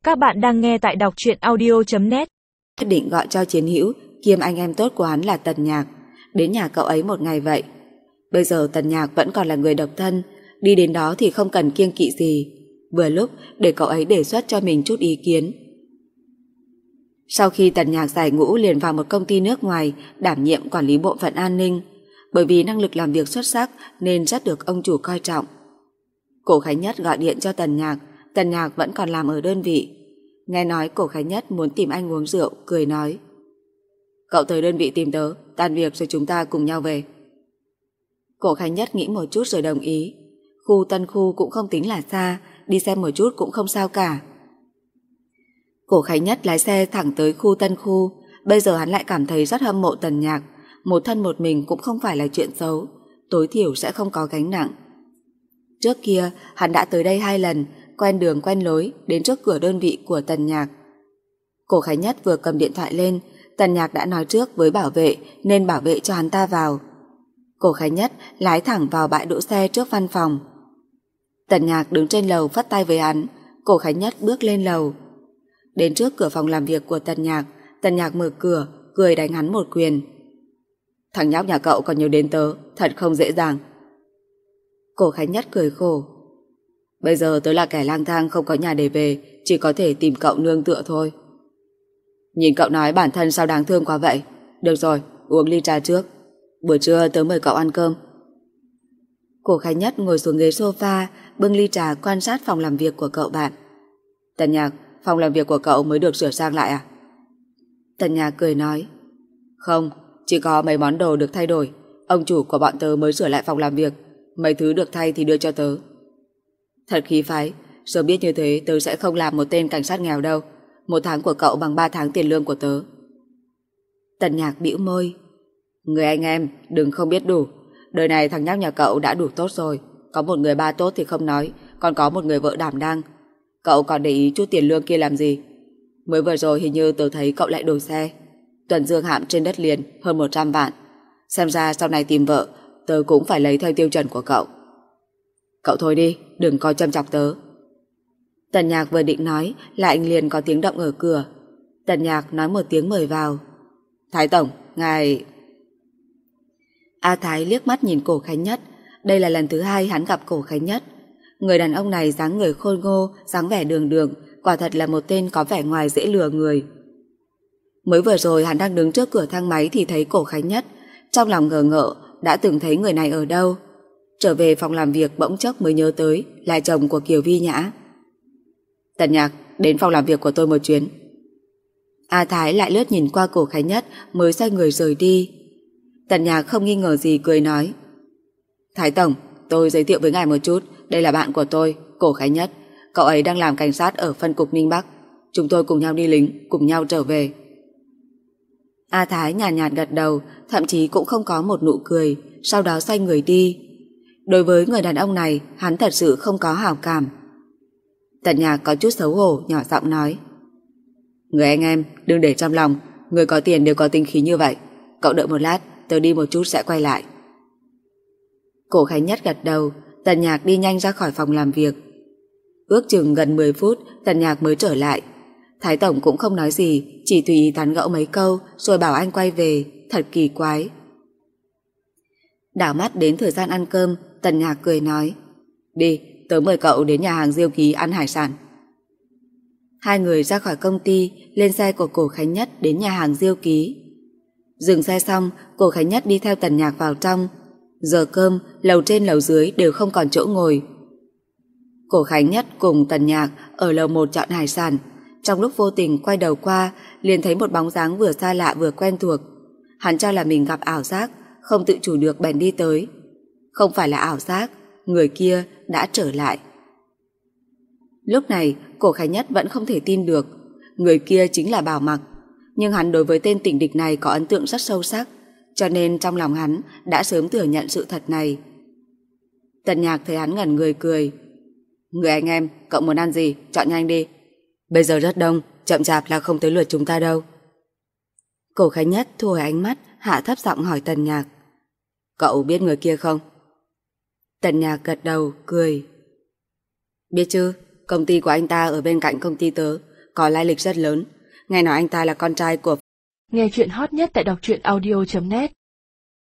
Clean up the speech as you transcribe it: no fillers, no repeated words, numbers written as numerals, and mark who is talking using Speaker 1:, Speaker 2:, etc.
Speaker 1: Các bạn đang nghe tại đọc truyện audio.net.
Speaker 2: Quyết định gọi cho Chiến Hữu, kiêm anh em tốt của hắn là Tần Nhạc, đến nhà cậu ấy một ngày vậy. Bây giờ Tần Nhạc vẫn còn là người độc thân, đi đến đó thì không cần kiêng kỵ gì. Vừa lúc để cậu ấy đề xuất cho mình chút ý kiến. Sau khi Tần Nhạc giải ngũ liền vào một công ty nước ngoài đảm nhiệm quản lý bộ phận an ninh. Bởi vì năng lực làm việc xuất sắc nên rất được ông chủ coi trọng. Cổ Khánh Nhất gọi điện cho Tần Nhạc vẫn còn làm ở đơn vị. Nghe nói Cổ Khánh Nhất muốn tìm anh uống rượu, cười nói: "Cậu tới đơn vị tìm tớ, tan việc rồi chúng ta cùng nhau về." Cổ Khánh Nhất nghĩ một chút rồi đồng ý. Khu Tân Khu cũng không tính là xa, đi xem một chút cũng không sao cả. Cổ Khánh Nhất lái xe thẳng tới khu Tân Khu. Bây giờ hắn lại cảm thấy rất hâm mộ Tần Nhạc. Một thân một mình cũng không phải là chuyện xấu, tối thiểu sẽ không có gánh nặng. Trước kia hắn đã tới đây 2 lần, quen đường quen lối, đến trước cửa đơn vị của Tần Nhạc. Cổ Khánh Nhất vừa cầm điện thoại lên, Tần Nhạc đã nói trước với bảo vệ nên bảo vệ cho hắn ta vào. Cổ Khánh Nhất lái thẳng vào bãi đỗ xe trước văn phòng. Tần Nhạc đứng trên lầu phất tay với hắn. Cổ Khánh Nhất bước lên lầu. Đến trước cửa phòng làm việc của Tần Nhạc mở cửa, cười đánh hắn một quyền. "Thằng nhóc nhà cậu còn nhớ đến tớ, thật không dễ dàng." Cổ Khánh Nhất cười khổ. "Bây giờ tớ là kẻ lang thang không có nhà để về, chỉ có thể tìm cậu nương tựa thôi." "Nhìn cậu nói bản thân sao đáng thương quá vậy. Được rồi, uống ly trà trước. Buổi trưa tớ mời cậu ăn cơm." Cổ Khánh Nhất ngồi xuống ghế sofa, bưng ly trà quan sát phòng làm việc của cậu bạn. "Tần Nhạc, phòng làm việc của cậu mới được sửa sang lại à?" Tần Nhạc cười nói: "Không, chỉ có mấy món đồ được thay đổi. Ông chủ của bọn tớ mới sửa lại phòng làm việc, mấy thứ được thay thì đưa cho tớ." "Thật khí phái, sớm biết như thế tớ sẽ không làm một tên cảnh sát nghèo đâu. 1 tháng của cậu bằng 3 tháng tiền lương của tớ." Tần Nhạc bĩu môi. "Người anh em đừng không biết đủ. Đời này thằng nhóc nhà cậu đã đủ tốt rồi. Có một người ba tốt thì không nói, còn có một người vợ đảm đang. Cậu còn để ý chút tiền lương kia làm gì? Mới vừa rồi hình như tớ thấy cậu lại đổi xe. Tuần dương hạm trên đất liền hơn 100 vạn. Xem ra sau này tìm vợ tớ cũng phải lấy theo tiêu chuẩn của cậu. Cậu thôi đi, đừng coi châm chọc tớ." Tần Nhạc vừa định nói lại liền có tiếng động ở cửa. Tần Nhạc nói một tiếng mời vào. "Thái tổng, ngài..." A Thái liếc mắt nhìn Cổ Khánh Nhất. Đây là lần thứ 2 hắn gặp Cổ Khánh Nhất. Người đàn ông này dáng người khôi ngô, dáng vẻ đường đường, quả thật là một tên có vẻ ngoài dễ lừa người. Mới vừa rồi hắn đang đứng trước cửa thang máy thì thấy Cổ Khánh Nhất, trong lòng ngờ ngợ đã từng thấy người này ở đâu. Trở về phòng làm việc bỗng chốc mới nhớ tới là chồng của Kiều Vi Nhã. "Tần Nhạc, đến phòng làm việc của tôi một chuyến." A Thái lại lướt nhìn qua Cổ Khánh Nhất mới xoay người rời đi. Tần Nhạc không nghi ngờ gì cười nói: "Thái tổng, tôi giới thiệu với ngài một chút, đây là bạn của tôi, Cổ Khánh Nhất. Cậu ấy đang làm cảnh sát ở phân cục Ninh Bắc. Chúng tôi cùng nhau đi lính, cùng nhau trở về." A Thái nhàn nhạt gật đầu, thậm chí cũng không có một nụ cười, sau đó xoay người đi. Đối với người đàn ông này, hắn thật sự không có hảo cảm. Tần Nhạc có chút xấu hổ, nhỏ giọng nói: "Người anh em, đừng để trong lòng, người có tiền đều có tính khí như vậy. Cậu đợi một lát, tớ đi một chút sẽ quay lại." Cổ Khánh Nhất gật đầu. Tần Nhạc đi nhanh ra khỏi phòng làm việc. Ước chừng gần 10 phút Tần Nhạc mới trở lại. Thái tổng cũng không nói gì, chỉ tùy ý tán gẫu mấy câu rồi bảo anh quay về. Thật kỳ quái. Đảo mắt đến thời gian ăn cơm, Tần Nhạc cười nói: "Đi, tớ mời cậu đến nhà hàng Diêu Ký ăn hải sản." Hai người ra khỏi công ty, lên xe của Cổ Khánh Nhất đến nhà hàng Diêu Ký. Dừng xe xong, Cổ Khánh Nhất đi theo Tần Nhạc vào trong. Giờ cơm, lầu trên lầu dưới đều không còn chỗ ngồi. Cổ Khánh Nhất cùng Tần Nhạc ở lầu 1 chọn hải sản. Trong lúc vô tình quay đầu qua, liền thấy một bóng dáng vừa xa lạ vừa quen thuộc. Hắn cho là mình gặp ảo giác, không tự chủ được bèn đi tới. Không phải là ảo giác, người kia đã trở lại. Lúc này, Cổ Khánh Nhất vẫn không thể tin được. Người kia chính là Bảo Mặc. Nhưng hắn đối với tên tình địch này có ấn tượng rất sâu sắc, cho nên trong lòng hắn đã sớm thừa nhận sự thật này. Tần Nhạc thấy hắn ngẩn người cười: "Người anh em, cậu muốn ăn gì, chọn nhanh đi. Bây giờ rất đông, chậm chạp là không tới lượt chúng ta đâu." Cổ Khánh Nhất thu hồi ánh mắt, hạ thấp giọng hỏi Tần Nhạc: "Cậu biết người kia không?" Tần Nhạc gật đầu, cười: "Biết chứ, công ty của anh ta ở bên cạnh công ty tớ, có lai lịch rất lớn. Nghe nói anh ta là con trai của...
Speaker 1: Nghe chuyện hot nhất tại đọc truyện audio.net